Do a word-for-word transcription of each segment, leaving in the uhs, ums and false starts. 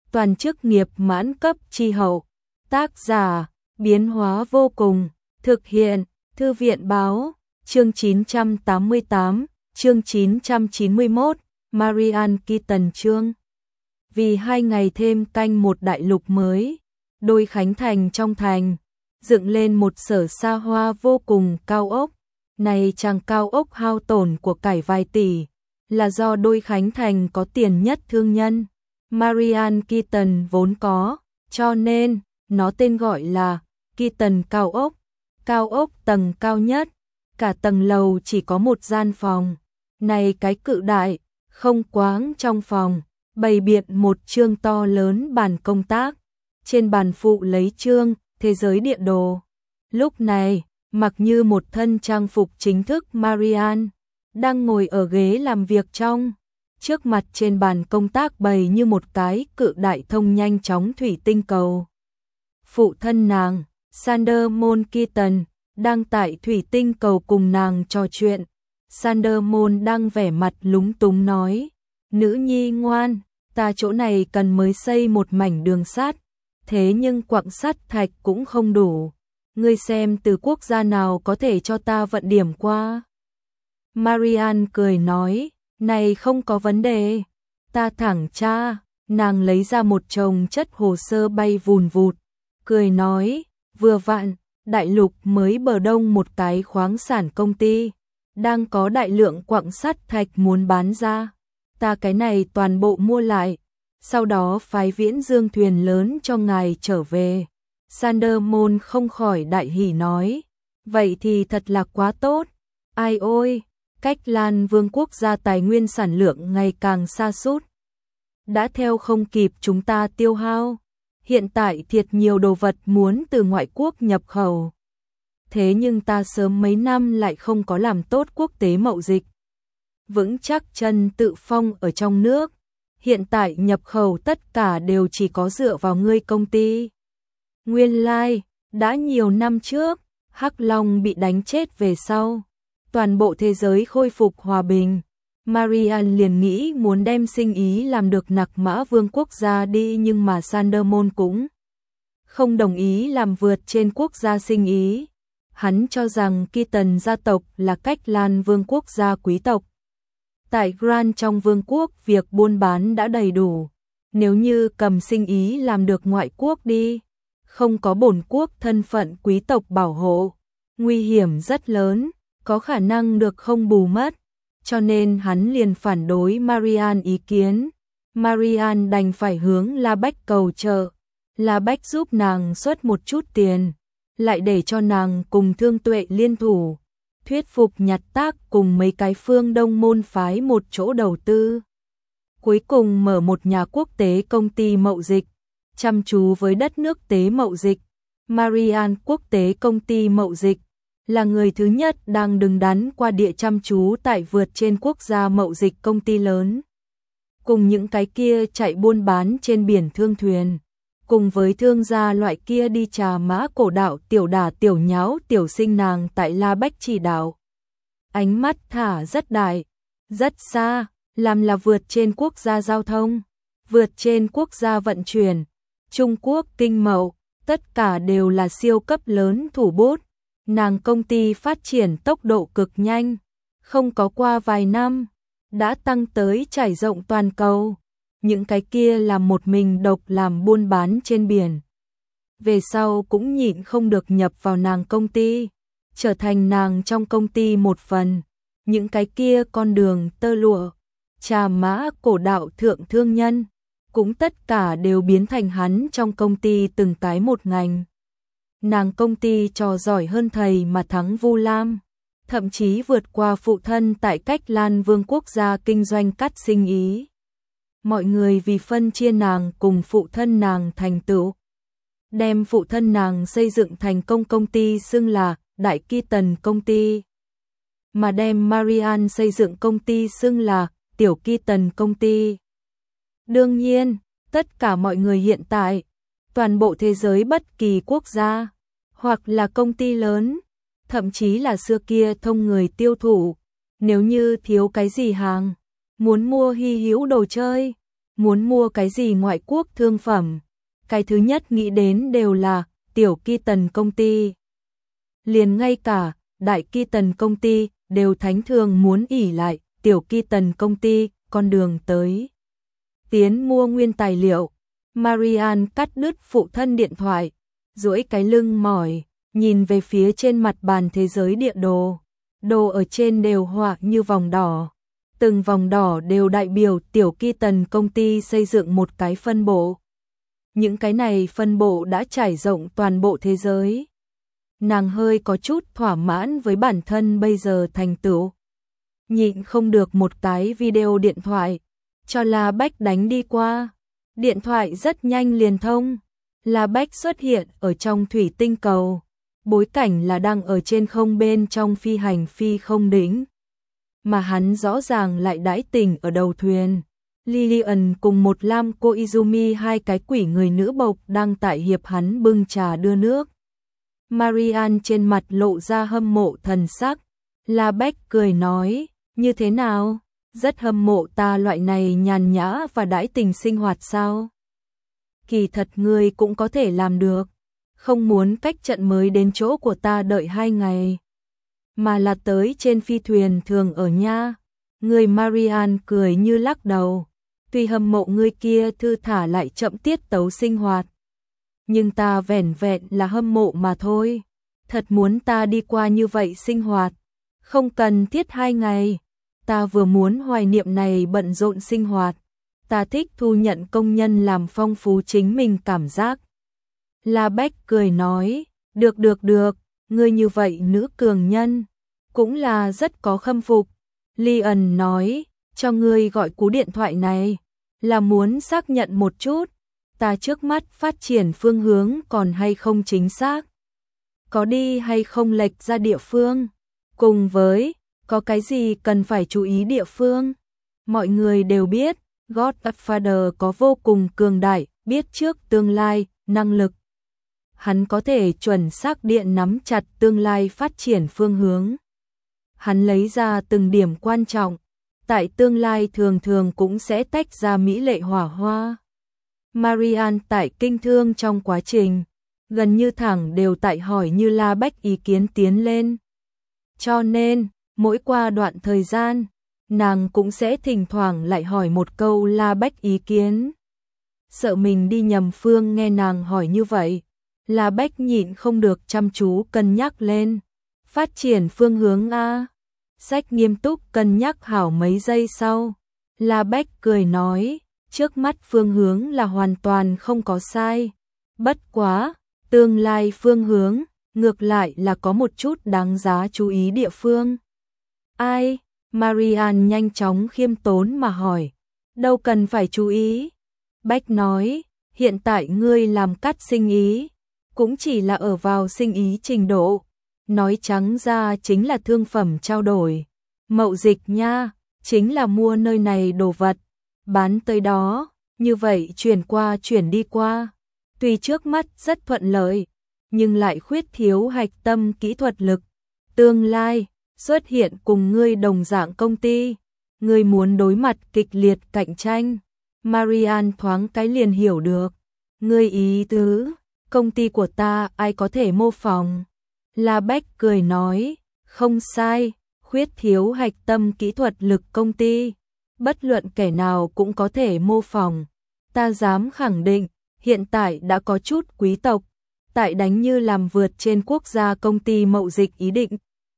toàn chức nghiệp mãn cấp chi hậu. Tác giả, biến hóa vô cùng, thực hiện, Thư viện báo, chương chín trăm tám mươi tám, chương chín trăm chín mươi mốt, Marian Keaton chương. Vì hai ngày thêm canh một đại lục mới, đôi khánh thành trong thành, dựng lên một sở xa hoa vô cùng cao ốc. Này chàng cao ốc hao tổn của cải vài tỷ, là do đôi khánh thành có tiền nhất thương nhân Marian Keaton vốn có, cho nên nó tên gọi là Keaton cao ốc. Cao ốc tầng cao nhất, cả tầng lầu chỉ có một gian phòng. Này cái cự đại, không quáng trong phòng, bày biện một chương to lớn bàn công tác. Trên bàn phụ lấy chương thế giới địa đồ. Lúc này, mặc như một thân trang phục chính thức, Marian đang ngồi ở ghế làm việc trong. Trước mặt trên bàn công tác bày như một cái cự đại thông nhanh chóng thủy tinh cầu. Phụ thân nàng, Sandermon Keaton, đang tại thủy tinh cầu cùng nàng trò chuyện. Sandermon đang vẻ mặt lúng túng nói, nữ nhi ngoan, ta chỗ này cần mới xây một mảnh đường sắt, thế nhưng quặng sắt thạch cũng không đủ. Ngươi xem từ quốc gia nào có thể cho ta vận điểm qua. Marian cười nói, này không có vấn đề, ta thẳng tra. Nàng lấy ra một chồng chất hồ sơ bay vùn vụt, cười nói, vừa vặn, đại lục mới bờ đông một cái khoáng sản công ty, đang có đại lượng quặng sắt thạch muốn bán ra. Ta cái này toàn bộ mua lại, sau đó phái viễn dương thuyền lớn cho ngài trở về. Sandermon không khỏi đại hỉ nói, vậy thì thật là quá tốt. Ai ôi, cách Lan Vương quốc gia tài nguyên sản lượng ngày càng sa sút, đã theo không kịp chúng ta tiêu hao. Hiện tại thiệt nhiều đồ vật muốn từ ngoại quốc nhập khẩu. Thế nhưng ta sớm mấy năm lại không có làm tốt quốc tế mậu dịch, vững chắc chân tự phong ở trong nước. Hiện tại nhập khẩu tất cả đều chỉ có dựa vào ngươi công ty. Nguyên lai, like, đã nhiều năm trước, Hắc Long bị đánh chết về sau, toàn bộ thế giới khôi phục hòa bình. Marian liền nghĩ muốn đem sinh ý làm được Nặc Mã Vương quốc gia đi, nhưng mà Sandermon cũng không đồng ý làm vượt trên quốc gia sinh ý. Hắn cho rằng Keaton gia tộc là cách Lan Vương quốc gia quý tộc. Tại Grand trong vương quốc việc buôn bán đã đầy đủ, nếu như cầm sinh ý làm được ngoại quốc đi, không có bổn quốc thân phận quý tộc bảo hộ, nguy hiểm rất lớn, có khả năng được không bù mất. Cho nên hắn liền phản đối Marian ý kiến. Marian đành phải hướng La Bách cầu trợ. La Bách giúp nàng xuất một chút tiền, lại để cho nàng cùng Thương Tuệ liên thủ, thuyết phục Nhặt Tác cùng mấy cái phương Đông môn phái một chỗ đầu tư. Cuối cùng mở một nhà quốc tế công ty mậu dịch, chăm chú với đất nước tế mậu dịch. Marian quốc tế công ty mậu dịch là người thứ nhất đang đứng đắn qua địa chăm chú tại vượt trên quốc gia mậu dịch công ty lớn. Cùng những cái kia chạy buôn bán trên biển thương thuyền, cùng với thương gia loại kia đi trà mã cổ đạo tiểu đả tiểu nháo tiểu sinh, nàng tại La Bách chỉ đạo. Ánh mắt thả rất đại, rất xa, làm là vượt trên quốc gia giao thông, vượt trên quốc gia vận chuyển, Trung Quốc kinh mậu, tất cả đều là siêu cấp lớn thủ bút. Nàng công ty phát triển tốc độ cực nhanh, không có qua vài năm, đã tăng tới trải rộng toàn cầu. Những cái kia là một mình độc làm buôn bán trên biển, về sau cũng nhịn không được nhập vào nàng công ty, trở thành nàng trong công ty một phần. Những cái kia con đường tơ lụa, trà mã cổ đạo thượng thương nhân, cũng tất cả đều biến thành hắn trong công ty từng cái một ngành. Nàng công ty trò giỏi hơn thầy mà thắng Vu Lam, thậm chí vượt qua phụ thân tại cách Lan Vương quốc gia kinh doanh cắt sinh ý. Mọi người vì phân chia nàng cùng phụ thân nàng thành tựu, đem phụ thân nàng xây dựng thành công công ty xưng là Đại Keaton công ty, mà đem Marian xây dựng công ty xưng là Tiểu Keaton công ty. Đương nhiên, tất cả mọi người hiện tại, toàn bộ thế giới bất kỳ quốc gia, hoặc là công ty lớn, thậm chí là xưa kia thông người tiêu thụ, nếu như thiếu cái gì hàng, muốn mua hy hữu đồ chơi, muốn mua cái gì ngoại quốc thương phẩm, cái thứ nhất nghĩ đến đều là tiểu Ki Tần công ty. Liền ngay cả đại Ki Tần công ty đều thánh thường muốn ỉ lại tiểu Ki Tần công ty, con đường tới tiến mua nguyên tài liệu. Marian cắt đứt phụ thân điện thoại, duỗi cái lưng mỏi, nhìn về phía trên mặt bàn thế giới địa đồ. Đồ ở trên đều họa như vòng đỏ. Từng vòng đỏ đều đại biểu tiểu Ki Tần công ty xây dựng một cái phân bộ. Những cái này phân bộ đã trải rộng toàn bộ thế giới. Nàng hơi có chút thỏa mãn với bản thân bây giờ thành tựu. Nhịn không được một cái video điện thoại, cho La Bách đánh đi qua. Điện thoại rất nhanh liền thông. La Bách xuất hiện ở trong thủy tinh cầu. Bối cảnh là đang ở trên không bên trong phi hành phi không đỉnh. Mà hắn rõ ràng lại đãi tình ở đầu thuyền. Lillian cùng một lam cô Izumi, hai cái quỷ người nữ bộc đang tại hiệp hắn bưng trà đưa nước. Marian trên mặt lộ ra hâm mộ thần sắc. La Bách cười nói, như thế nào? Rất hâm mộ ta loại này nhàn nhã và đãi tình sinh hoạt sao? Kỳ thật ngươi cũng có thể làm được. Không muốn cách trận mới đến chỗ của ta đợi hai ngày, mà là tới trên phi thuyền thường ở nha. Người Marian cười như lắc đầu. Tuy hâm mộ ngươi kia thư thả lại chậm tiết tấu sinh hoạt, nhưng ta vẻn vẹn là hâm mộ mà thôi. Thật muốn ta đi qua như vậy sinh hoạt, không cần thiết hai ngày. Ta vừa muốn hoài niệm này bận rộn sinh hoạt. Ta thích thu nhận công nhân làm phong phú chính mình cảm giác. La Bách cười nói, được được được, ngươi như vậy nữ cường nhân, cũng là rất có khâm phục. Lian nói, cho ngươi gọi cú điện thoại này, là muốn xác nhận một chút, ta trước mắt phát triển phương hướng còn hay không chính xác, có đi hay không lệch ra địa phương, cùng với, có cái gì cần phải chú ý địa phương. Mọi người đều biết, Godfather có vô cùng cường đại, biết trước tương lai, năng lực. Hắn có thể chuẩn xác điện nắm chặt tương lai phát triển phương hướng. Hắn lấy ra từng điểm quan trọng, tại tương lai thường thường cũng sẽ tách ra mỹ lệ hỏa hoa. Marian tại kinh thương trong quá trình, gần như thẳng đều tại hỏi như La Bách ý kiến tiến lên. Cho nên, mỗi qua đoạn thời gian, nàng cũng sẽ thỉnh thoảng lại hỏi một câu La Bách ý kiến. Sợ mình đi nhầm phương nghe nàng hỏi như vậy, La Bách nhịn không được chăm chú cân nhắc lên. Phát triển phương hướng A. Sách nghiêm túc cân nhắc hảo mấy giây sau. La Bách cười nói, trước mắt phương hướng là hoàn toàn không có sai. Bất quá, tương lai phương hướng, ngược lại là có một chút đáng giá chú ý địa phương. Ai? Marian nhanh chóng khiêm tốn mà hỏi. Đâu cần phải chú ý. Bách nói, hiện tại ngươi làm cắt sinh ý, cũng chỉ là ở vào sinh ý trình độ. Nói trắng ra chính là thương phẩm trao đổi. Mậu dịch nha, chính là mua nơi này đồ vật, bán tới đó, như vậy chuyển qua chuyển đi qua. Tuy trước mắt rất thuận lợi, nhưng lại khuyết thiếu hạch tâm kỹ thuật lực. Tương lai, xuất hiện cùng ngươi đồng dạng công ty, ngươi muốn đối mặt kịch liệt cạnh tranh. Marian thoáng cái liền hiểu được. Ngươi ý tứ, công ty của ta ai có thể mô phỏng? La Bách cười nói, không sai, khuyết thiếu hạch tâm kỹ thuật lực công ty, bất luận kẻ nào cũng có thể mô phỏng. Ta dám khẳng định, hiện tại đã có chút quý tộc, tại đánh như làm vượt trên quốc gia công ty mậu dịch ý định.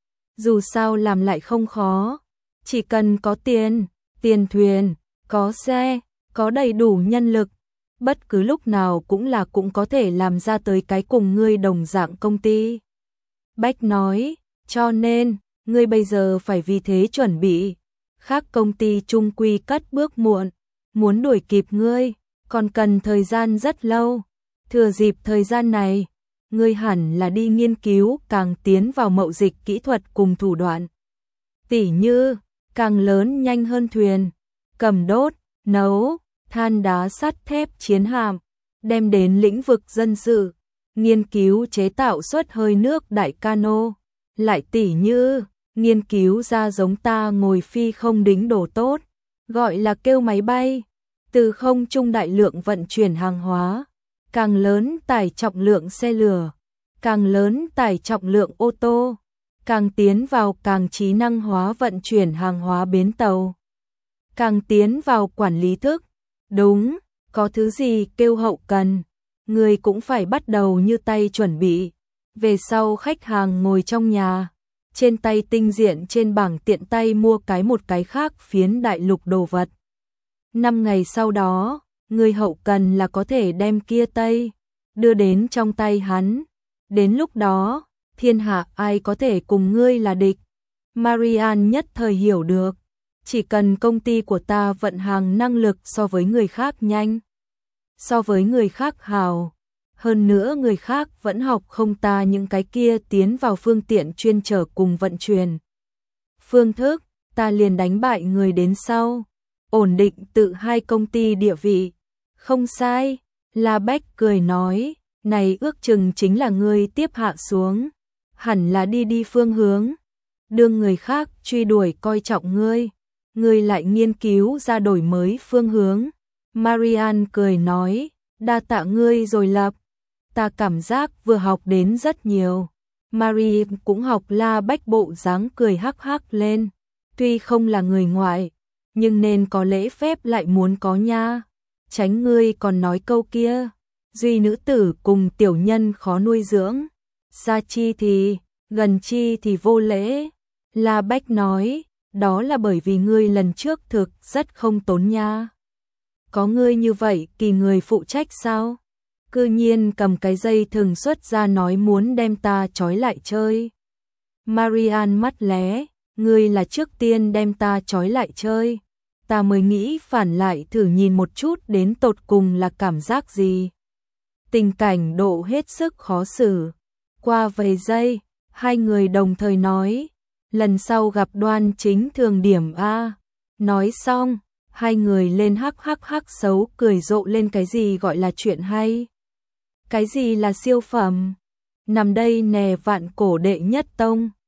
Dù sao làm lại không khó, chỉ cần có tiền, tiền thuyền, có xe, có đầy đủ nhân lực, bất cứ lúc nào cũng là cũng có thể làm ra tới cái cùng ngươi đồng dạng công ty. Bách nói, cho nên, ngươi bây giờ phải vì thế chuẩn bị. Khác công ty chung quy cất bước muộn, muốn đuổi kịp ngươi, còn cần thời gian rất lâu. Thừa dịp thời gian này, ngươi hẳn là đi nghiên cứu càng tiến vào mậu dịch kỹ thuật cùng thủ đoạn. Tỉ như, càng lớn nhanh hơn thuyền, cầm đốt, nấu, than đá sắt thép chiến hạm, đem đến lĩnh vực dân sự, nghiên cứu chế tạo suất hơi nước đại cano, lại tỉ như, nghiên cứu ra giống ta ngồi phi không đính đồ tốt, gọi là kêu máy bay. từ không trung đại lượng vận chuyển hàng hóa, càng lớn tải trọng lượng xe lửa, càng lớn tải trọng lượng ô tô, càng tiến vào càng trí năng hóa vận chuyển hàng hóa bến tàu, càng tiến vào quản lý thức. Đúng, có thứ gì kêu hậu cần, người cũng phải bắt đầu như tay chuẩn bị. Về sau khách hàng ngồi trong nhà, trên tay tinh diện trên bảng tiện tay mua cái một cái khác phiến đại lục đồ vật. Năm ngày sau đó, người hậu cần là có thể đem kia tây đưa đến trong tay hắn. Đến lúc đó, thiên hạ ai có thể cùng ngươi là địch. Marian nhất thời hiểu được, chỉ cần công ty của ta vận hàng năng lực so với người khác nhanh, so với người khác hào, hơn nữa người khác vẫn học không ta những cái kia tiến vào phương tiện chuyên chở cùng vận chuyển phương thức, ta liền đánh bại người đến sau, ổn định tự hai công ty địa vị. Không sai, La Bách cười nói, này ước chừng chính là ngươi tiếp hạ xuống, hẳn là đi đi phương hướng, đương người khác truy đuổi coi trọng ngươi, ngươi lại nghiên cứu ra đổi mới phương hướng. Marian cười nói, đa tạ ngươi rồi Lập, ta cảm giác vừa học đến rất nhiều. Marie cũng học La Bách bộ dáng cười hắc hắc lên, tuy không là người ngoại, nhưng nên có lễ phép lại muốn có nha. Tránh ngươi còn nói câu kia, duy nữ tử cùng tiểu nhân khó nuôi dưỡng, xa chi thì, gần chi thì vô lễ. La Bách nói, đó là bởi vì ngươi lần trước thực rất không tốn nha. Có ngươi như vậy kỳ người phụ trách sao? Cư nhiên cầm cái dây thừng xuất ra nói muốn đem ta trói lại chơi. Marian mắt lé, ngươi là trước tiên đem ta trói lại chơi, ta mới nghĩ phản lại thử nhìn một chút đến tột cùng là cảm giác gì. Tình cảnh độ hết sức khó xử. Qua vài giây, hai người đồng thời nói, lần sau gặp Đoan Chính thường điểm a. Nói xong, hai người lên hắc hắc hắc xấu cười rộ lên cái gì gọi là chuyện hay. Cái gì là siêu phẩm? Nằm đây nè vạn cổ đệ nhất tông.